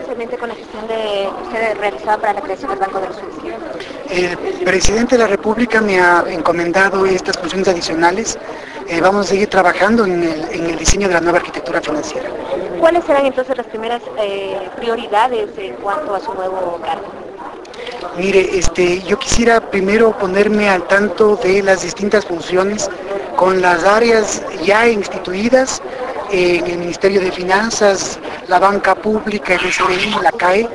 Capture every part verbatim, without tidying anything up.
especialmente con la gestión de usted realizada para la creación del Banco de los Suizos? El presidente de la República me ha encomendado estas funciones adicionales. Eh, vamos a seguir trabajando en el, en el diseño de la nueva arquitectura financiera. ¿Cuáles serán entonces las primeras eh, prioridades en cuanto a su nuevo cargo? Mire, este, yo quisiera primero ponerme al tanto de las distintas funciones con las áreas ya instituidas eh, en el Ministerio de Finanzas, la banca pública, el S R I, la C A E,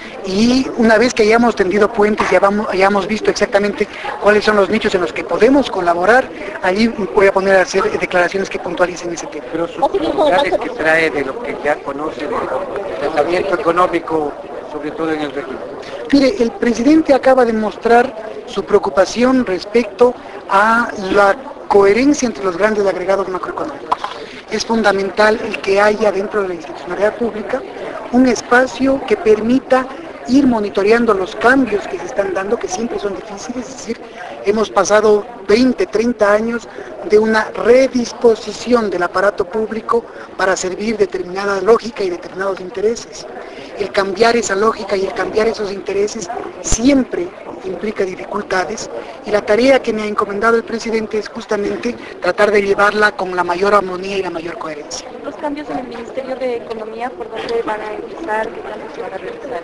y una vez que hayamos tendido puentes y hayamos, hayamos visto exactamente cuáles son los nichos en los que podemos colaborar, allí voy a poner a hacer declaraciones que puntualicen ese tema. Pero sus novedades que trae de lo que ya conoce, del tratamiento económico, sobre todo en el régimen. Mire, el presidente acaba de mostrar su preocupación respecto a la coherencia entre los grandes agregados macroeconómicos. Es fundamental el que haya dentro de la institucionalidad pública un espacio que permita ir monitoreando los cambios que se están dando, que siempre son difíciles, es decir, hemos pasado veinte, treinta años de una redisposición del aparato público para servir determinada lógica y determinados intereses. El cambiar esa lógica y el cambiar esos intereses siempre implica dificultades, y la tarea que me ha encomendado el presidente es justamente tratar de llevarla con la mayor armonía y la mayor coherencia. Los cambios en el Ministerio de Economía, ¿por dónde van a empezar? ¿Qué cambios se van a realizar?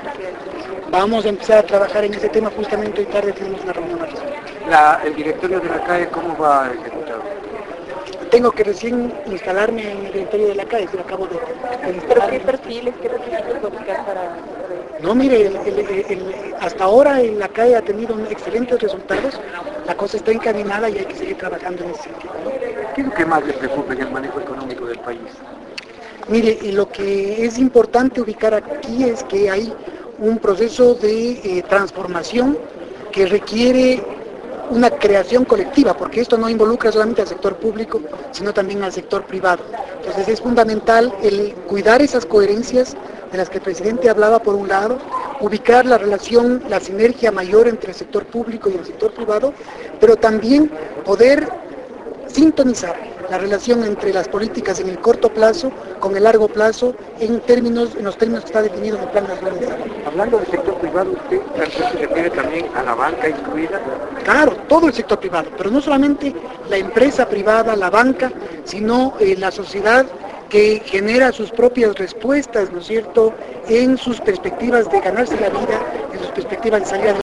Vamos a empezar a trabajar en ese tema, justamente hoy tarde tenemos una reunión al respecto. La, el directorio de la C A E, ¿cómo va a ejecutar? Tengo que recién instalarme en el directorio de la C A E, lo acabo de, de instalar. ¿Pero qué perfiles, qué requisitos ubicar para...? No, mire, el, el, el, el, hasta ahora en la C A E ha tenido excelentes resultados, la cosa está encaminada y hay que seguir trabajando en ese sentido. ¿Qué es lo que más le preocupa en el manejo económico del país? Mire, y lo que es importante ubicar aquí es que hay un proceso de eh, transformación que requiere una creación colectiva, porque esto no involucra solamente al sector público, sino también al sector privado. Entonces es fundamental el cuidar esas coherencias de las que el presidente hablaba por un lado, ubicar la relación, la sinergia mayor entre el sector público y el sector privado, pero también poder sintonizar la relación entre las políticas en el corto plazo con el largo plazo en términos, en los términos que está definido en el Plan Nacional de Desarrollo. Hablando del sector privado, ¿usted se refiere también a la banca incluida? Claro, todo el sector privado, pero no solamente la empresa privada, la banca, sino eh, la sociedad que genera sus propias respuestas, ¿no es cierto?, en sus perspectivas de ganarse la vida, en sus perspectivas de salir adelante.